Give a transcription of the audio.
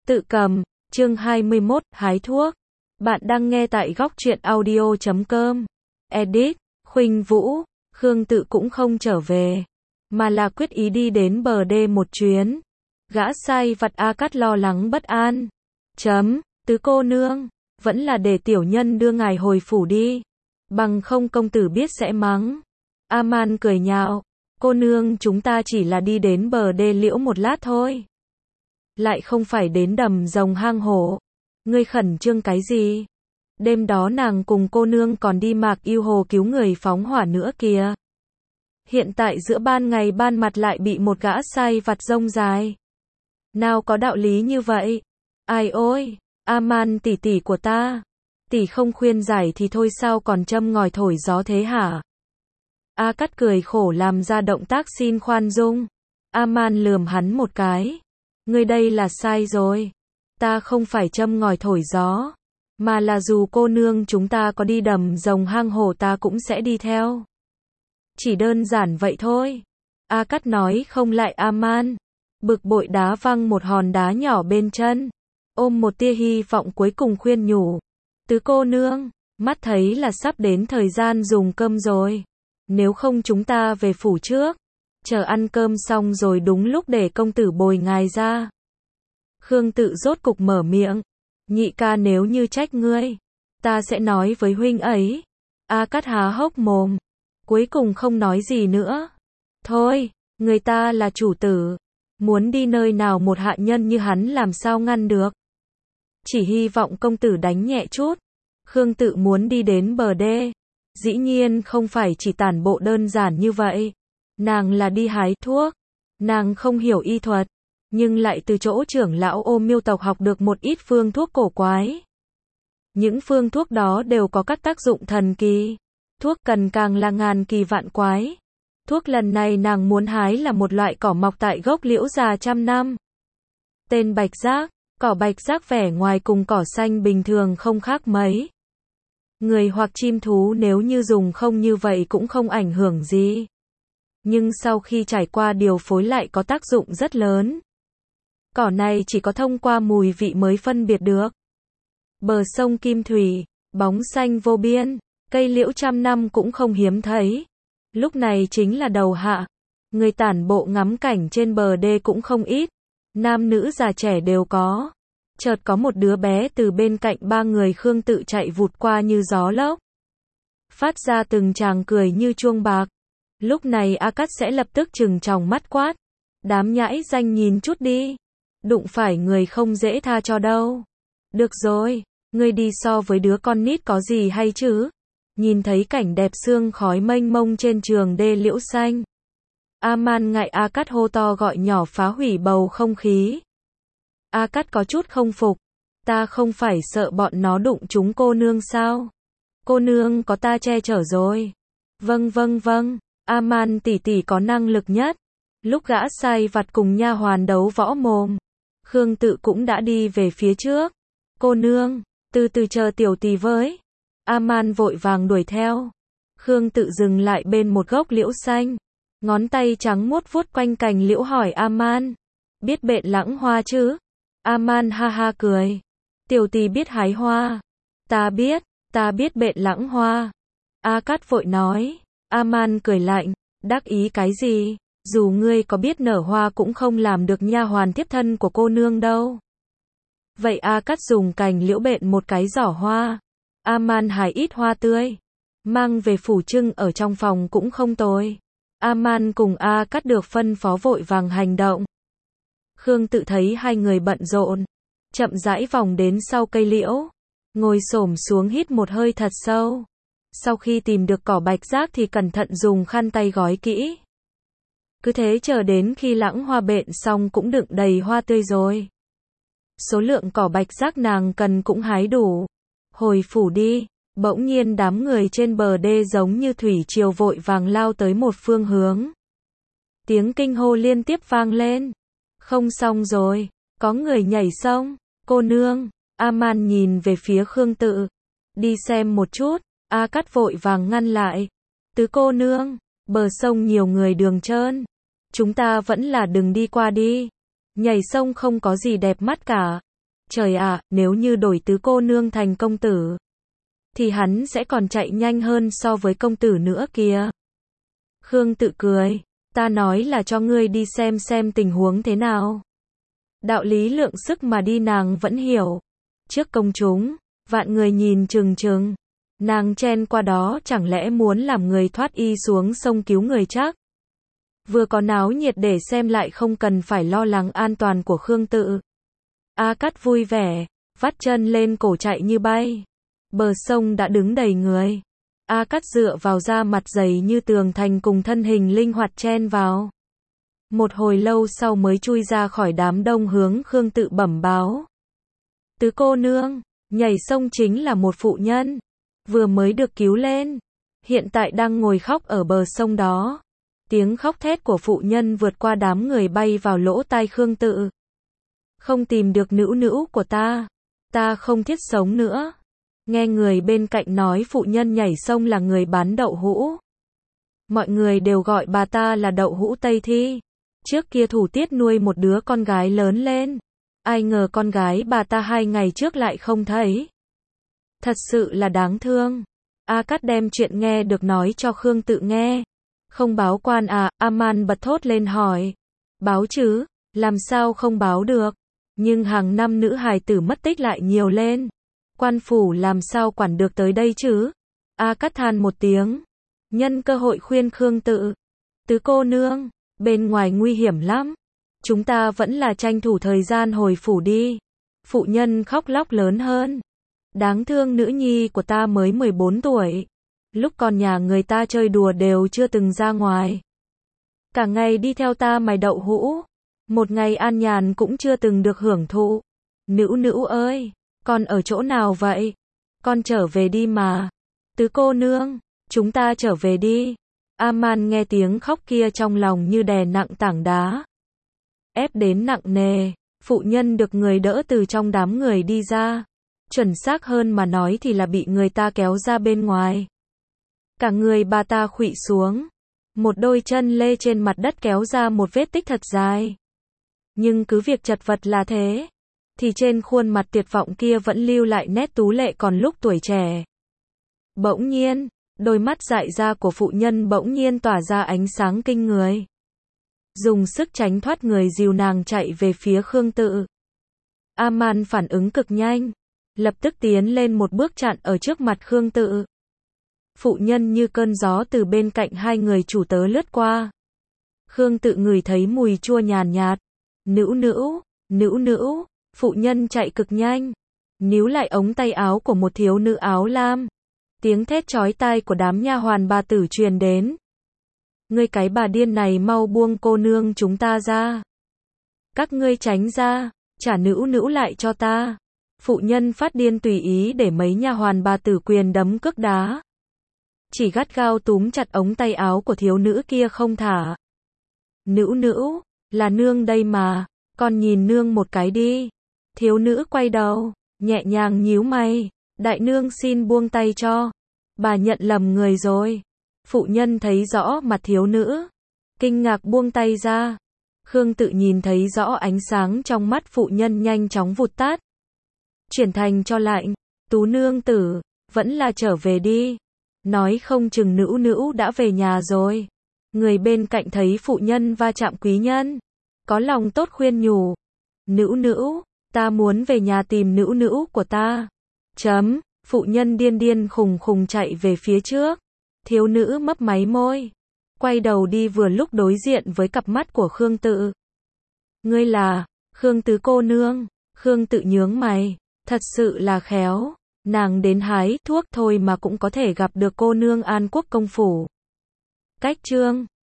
Tự cầm, chương 21, hái thuốc. Bạn đang nghe tại góc truyện audio.com. Edit, Khuynh Vũ, Khương Tự cũng không trở về, mà là quyết ý đi đến bờ đê một chuyến. Gã sai vặt A Cát lo lắng bất an. Tứ cô nương, vẫn là để tiểu nhân đưa ngài hồi phủ đi. Bằng không công tử biết sẽ mắng. A-man cười nhạo. Cô nương chúng ta chỉ là đi đến bờ đê liễu một lát thôi. Lại không phải đến đầm rồng hang hổ. Ngươi khẩn trương cái gì? Đêm đó nàng cùng cô nương còn đi Mạc Yêu Hồ cứu người phóng hỏa nữa kìa. Hiện tại giữa ban ngày ban mặt lại bị một gã sai vặt rông dài. Nào có đạo lý như vậy? Ai ôi, A-man tỷ tỷ của ta. Tỷ không khuyên giải thì thôi sao còn châm ngòi thổi gió thế hả? A Cát cười khổ làm ra động tác xin khoan dung. A-man lườm hắn một cái. Ngươi đây là sai rồi. Ta không phải châm ngòi thổi gió. Mà là dù cô nương chúng ta có đi đầm rồng hang hổ ta cũng sẽ đi theo. Chỉ đơn giản vậy thôi. A Cát nói không lại A-man. Bực bội đá văng một hòn đá nhỏ bên chân. Ôm một tia hy vọng cuối cùng khuyên nhủ. Tứ cô nương, mắt thấy là sắp đến thời gian dùng cơm rồi. Nếu không chúng ta về phủ trước. Chờ ăn cơm xong rồi đúng lúc để công tử bồi ngài ra. Khương Tự rốt cục mở miệng. Nhị ca nếu như trách ngươi, ta sẽ nói với huynh ấy. A Cát há hốc mồm. Cuối cùng không nói gì nữa. Thôi, người ta là chủ tử. Muốn đi nơi nào một hạ nhân như hắn làm sao ngăn được. Chỉ hy vọng công tử đánh nhẹ chút. Khương Tự muốn đi đến bờ đê. Dĩ nhiên không phải chỉ tản bộ đơn giản như vậy. Nàng là đi hái thuốc. Nàng không hiểu y thuật. Nhưng lại từ chỗ trưởng lão Ô Miêu tộc học được một ít phương thuốc cổ quái. Những phương thuốc đó đều có các tác dụng thần kỳ. Thuốc cần càng là ngàn kỳ vạn quái. Thuốc lần này nàng muốn hái là một loại cỏ mọc tại gốc liễu già trăm năm. Tên bạch giác. Cỏ bạch giác vẻ ngoài cùng cỏ xanh bình thường không khác mấy. Người hoặc chim thú nếu như dùng không như vậy cũng không ảnh hưởng gì. Nhưng sau khi trải qua điều phối lại có tác dụng rất lớn. Cỏ này chỉ có thông qua mùi vị mới phân biệt được. Bờ sông Kim Thủy, bóng xanh vô biên, cây liễu trăm năm cũng không hiếm thấy. Lúc này chính là đầu hạ. Người tản bộ ngắm cảnh trên bờ đê cũng không ít. Nam nữ già trẻ đều có. Chợt có một đứa bé từ bên cạnh ba người Khương Tự chạy vụt qua như gió lốc. Phát ra từng tràng cười như chuông bạc. Lúc này A Cát sẽ lập tức trừng tròng mắt quát. Đám nhãi danh nhìn chút đi. Đụng phải người không dễ tha cho đâu. Được rồi, ngươi đi so với đứa con nít có gì hay chứ? Nhìn thấy cảnh đẹp sương khói mênh mông trên trường đê liễu xanh. A-man ngại A Cát hô to gọi nhỏ phá hủy bầu không khí. A Cát có chút không phục. Ta không phải sợ bọn nó đụng chúng cô nương sao? Cô nương có ta che chở rồi. Vâng. A-man tỷ tỷ có năng lực nhất. Lúc gã sai vặt cùng nha hoàn đấu võ mồm. Khương Tự cũng đã đi về phía trước. Cô nương, từ từ chờ tiểu tỷ với. A-man vội vàng đuổi theo. Khương Tự dừng lại bên một gốc liễu xanh. Ngón tay trắng muốt vuốt quanh cành liễu hỏi A-man. Biết bện lãng hoa chứ? A-man ha ha cười. Tiểu tỷ biết hái hoa. Ta biết bện lãng hoa. A Cát vội nói. A-man cười lạnh. Đắc ý cái gì? Dù ngươi có biết nở hoa cũng không làm được nha hoàn tiếp thân của cô nương đâu. Vậy A Cát dùng cành liễu bện một cái giỏ hoa. A-man hái ít hoa tươi. Mang về phủ trưng ở trong phòng cũng không tồi. A-man cùng A Cát được phân phó vội vàng hành động. Khương Tự thấy hai người bận rộn. Chậm rãi vòng đến sau cây liễu. Ngồi xổm xuống hít một hơi thật sâu. Sau khi tìm được cỏ bạch giác thì cẩn thận dùng khăn tay gói kỹ. Cứ thế chờ đến khi lãng hoa bện xong cũng đựng đầy hoa tươi rồi. Số lượng cỏ bạch giác nàng cần cũng hái đủ. Hồi phủ đi. Bỗng nhiên đám người trên bờ đê giống như thủy triều vội vàng lao tới một phương hướng. Tiếng kinh hô liên tiếp vang lên. Không xong rồi, có người nhảy sông. Cô nương, A-man nhìn về phía Khương Tự. Đi xem một chút. A Cát vội vàng ngăn lại. Tứ cô nương, bờ sông nhiều người đường trơn. Chúng ta vẫn là đừng đi qua đi. Nhảy sông không có gì đẹp mắt cả. Trời ạ, nếu như đổi tứ cô nương thành công tử, thì hắn sẽ còn chạy nhanh hơn so với công tử nữa kìa. Khương Tự cười, ta nói là cho ngươi đi xem tình huống thế nào. Đạo lý lượng sức mà đi nàng vẫn hiểu. Trước công chúng, vạn người nhìn chừng chừng, nàng chen qua đó chẳng lẽ muốn làm người thoát y xuống sông cứu người chắc. Vừa có náo nhiệt để xem lại không cần phải lo lắng an toàn của Khương Tự. A Cát vui vẻ, vắt chân lên cổ chạy như bay. Bờ sông đã đứng đầy người. A Cát dựa vào da mặt dày như tường thành cùng thân hình linh hoạt chen vào. Một hồi lâu sau mới chui ra khỏi đám đông hướng Khương Tự bẩm báo. Tứ cô nương, nhảy sông chính là một phụ nhân, vừa mới được cứu lên, hiện tại đang ngồi khóc ở bờ sông đó. Tiếng khóc thét của phụ nhân vượt qua đám người bay vào lỗ tai Khương Tự. Không tìm được nữu nữu của ta không thiết sống nữa. Nghe người bên cạnh nói phụ nhân nhảy sông là người bán đậu hũ. Mọi người đều gọi bà ta là đậu hũ Tây Thi. Trước kia Thủ Tiết nuôi một đứa con gái lớn lên. Ai ngờ con gái bà ta 2 ngày trước lại không thấy. Thật sự là đáng thương. A Cát đem chuyện nghe được nói cho Khương Tự nghe. Không báo quan à? Aman bật thốt lên hỏi. Báo chứ, làm sao không báo được. Nhưng hàng năm nữ hài tử mất tích lại nhiều lên. Quan phủ làm sao quản được tới đây chứ? A Cát than một tiếng. Nhân cơ hội khuyên Khương Tự. Tứ cô nương, bên ngoài nguy hiểm lắm. Chúng ta vẫn là tranh thủ thời gian hồi phủ đi. Phụ nhân khóc lóc lớn hơn. Đáng thương nữ nhi của ta mới 14 tuổi. Lúc còn nhà người ta chơi đùa đều chưa từng ra ngoài. Cả ngày đi theo ta mài đậu hũ. Một ngày an nhàn cũng chưa từng được hưởng thụ. Nữu nữu ơi, con ở chỗ nào vậy? Con trở về đi mà. Tứ cô nương, chúng ta trở về đi. Aman nghe tiếng khóc kia trong lòng như đè nặng tảng đá. Ép đến nặng nề, phụ nhân được người đỡ từ trong đám người đi ra. Chuẩn xác hơn mà nói thì là bị người ta kéo ra bên ngoài. Cả người bà ta khuỵu xuống. Một đôi chân lê trên mặt đất kéo ra một vết tích thật dài. Nhưng cứ việc chật vật là thế, thì trên khuôn mặt tuyệt vọng kia vẫn lưu lại nét tú lệ còn lúc tuổi trẻ. Bỗng nhiên, đôi mắt dại ra của phụ nhân bỗng nhiên tỏa ra ánh sáng kinh người. Dùng sức tránh thoát người dìu nàng chạy về phía Khương Tự. Aman phản ứng cực nhanh, lập tức tiến lên một bước chặn ở trước mặt Khương Tự. Phụ nhân như cơn gió từ bên cạnh hai người chủ tớ lướt qua. Khương Tự ngửi thấy mùi chua nhàn nhạt. Nữu nữu, nữu nữu, phụ nhân chạy cực nhanh, níu lại ống tay áo của một thiếu nữ áo lam. Tiếng thét chói tai của đám nha hoàn bà tử truyền đến. Ngươi cái bà điên này mau buông cô nương chúng ta ra. Các ngươi tránh ra, trả nữu nữu lại cho ta. Phụ nhân phát điên tùy ý để mấy nha hoàn bà tử quyền đấm cước đá. Chỉ gắt gao túm chặt ống tay áo của thiếu nữ kia không thả. Nữu nữu, là nương đây mà, con nhìn nương một cái đi. Thiếu nữ quay đầu, nhẹ nhàng nhíu mày. Đại nương xin buông tay cho. Bà nhận lầm người rồi. Phụ nhân thấy rõ mặt thiếu nữ, kinh ngạc buông tay ra. Khương Tự nhìn thấy rõ ánh sáng trong mắt phụ nhân nhanh chóng vụt tắt, chuyển thành cho lạnh. Tú nương tử, vẫn là trở về đi. Nói không chừng nữu nữu đã về nhà rồi. Người bên cạnh thấy phụ nhân va chạm quý nhân, có lòng tốt khuyên nhủ. Nữu nữu, ta muốn về nhà tìm nữu nữu của ta. Phụ nhân điên điên khùng khùng chạy về phía trước. Thiếu nữ mấp máy môi, quay đầu đi vừa lúc đối diện với cặp mắt của Khương Tự. Ngươi là Khương tứ cô nương? Khương Tự nhướng mày, thật sự là khéo. Nàng đến hái thuốc thôi mà cũng có thể gặp được cô nương An Quốc công phủ. Cách chương